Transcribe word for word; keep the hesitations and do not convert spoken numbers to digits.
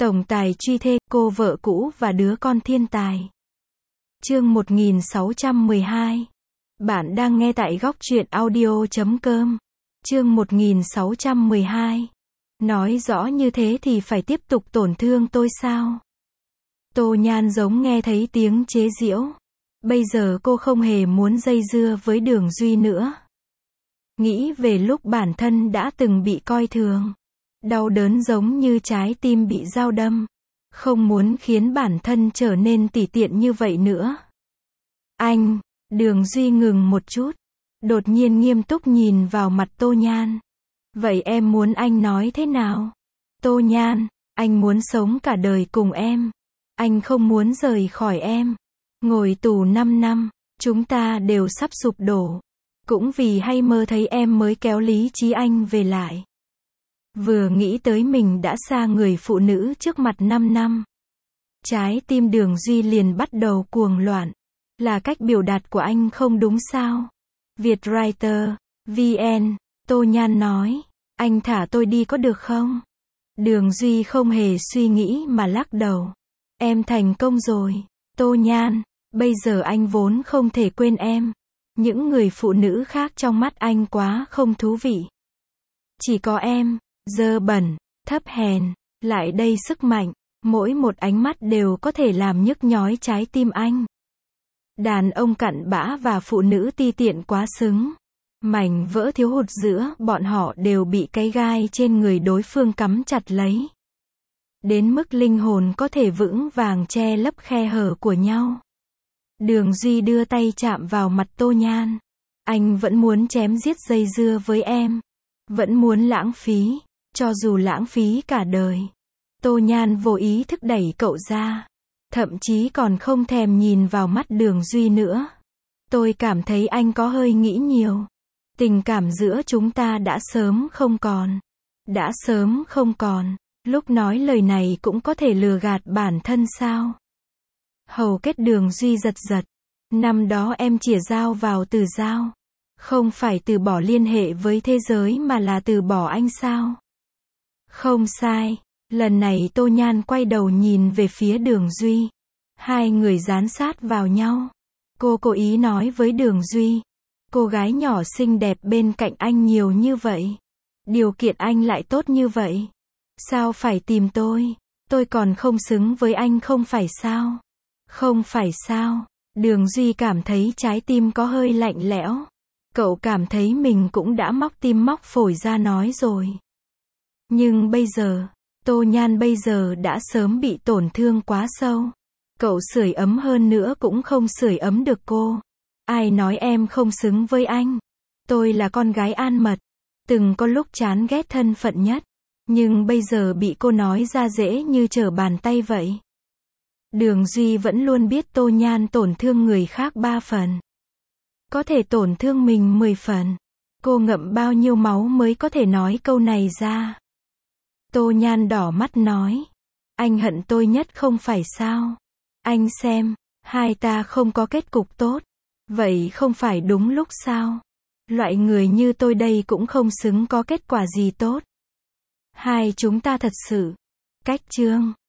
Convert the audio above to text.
Tổng tài truy thê, cô vợ cũ và đứa con thiên tài. Chương một nghìn sáu trăm mười hai. Bạn đang nghe tại góc truyện audio chấm com. Chương một nghìn sáu trăm mười hai. Nói rõ như thế thì phải tiếp tục tổn thương tôi sao? Tô Nhan giống nghe thấy tiếng chế giễu. Bây giờ cô không hề muốn dây dưa với Đường Duy nữa. Nghĩ về lúc bản thân đã từng bị coi thường. Đau đớn giống như trái tim bị dao đâm. Không muốn khiến bản thân trở nên tỉ tiện như vậy nữa. Anh, Đường Duy ngừng một chút. Đột nhiên nghiêm túc nhìn vào mặt Tô Nhan. Vậy em muốn anh nói thế nào? Tô Nhan, anh muốn sống cả đời cùng em. Anh không muốn rời khỏi em. Ngồi tù năm năm, chúng ta đều sắp sụp đổ. Cũng vì hay mơ thấy em mới kéo lý trí anh về lại. Vừa nghĩ tới mình đã xa người phụ nữ trước mặt năm năm. Trái tim Đường Duy liền bắt đầu cuồng loạn. Là cách biểu đạt của anh không đúng sao? Vietwriter, vê en, Tô Nhan nói. Anh thả tôi đi có được không? Đường Duy không hề suy nghĩ mà lắc đầu. Em thành công rồi, Tô Nhan. Bây giờ anh vốn không thể quên em. Những người phụ nữ khác trong mắt anh quá không thú vị. Chỉ có em, dơ bẩn, thấp hèn, lại đầy sức mạnh. Mỗi một ánh mắt đều có thể làm nhức nhói trái tim anh. Đàn ông cặn bã và phụ nữ ti tiện quá xứng. Mảnh vỡ thiếu hụt giữa bọn họ đều bị cái gai trên người đối phương cắm chặt lấy. Đến mức linh hồn có thể vững vàng che lấp khe hở của nhau. Đường Duy đưa tay chạm vào mặt Tô Nhan. Anh vẫn muốn chém giết dây dưa với em. Vẫn muốn lãng phí, cho dù lãng phí cả đời. Tô Nhan vô ý thức đẩy cậu ra. Thậm chí còn không thèm nhìn vào mắt Đường Duy nữa. Tôi cảm thấy anh có hơi nghĩ nhiều. Tình cảm giữa chúng ta đã sớm không còn. Đã sớm không còn. Lúc nói lời này cũng có thể lừa gạt bản thân sao? Hầu kết Đường Duy giật giật. Năm đó em chĩa dao vào từ dao. Không phải từ bỏ liên hệ với thế giới mà là từ bỏ anh sao? Không sai. Lần này Tô Nhan quay đầu nhìn về phía Đường Duy. Hai người dán sát vào nhau. Cô cố ý nói với Đường Duy. Cô gái nhỏ xinh đẹp bên cạnh anh nhiều như vậy. Điều kiện anh lại tốt như vậy. Sao phải tìm tôi? Tôi còn không xứng với anh không phải sao? Không phải sao? Đường Duy cảm thấy trái tim có hơi lạnh lẽo. Cậu cảm thấy mình cũng đã móc tim móc phổi ra nói rồi. Nhưng bây giờ, Tô Nhan bây giờ đã sớm bị tổn thương quá sâu. Cậu sưởi ấm hơn nữa cũng không sưởi ấm được cô. Ai nói em không xứng với anh? Tôi là con gái An Mật. Từng có lúc chán ghét thân phận nhất. Nhưng bây giờ bị cô nói ra dễ như trở bàn tay vậy. Đường Duy vẫn luôn biết Tô Nhan tổn thương người khác ba phần. Có thể tổn thương mình mười phần. Cô ngậm bao nhiêu máu mới có thể nói câu này ra. Tô Nhan đỏ mắt nói. Anh hận tôi nhất không phải sao? Anh xem, hai ta không có kết cục tốt. Vậy không phải đúng lúc sao? Loại người như tôi đây cũng không xứng có kết quả gì tốt. Hai chúng ta thật sự cách chương.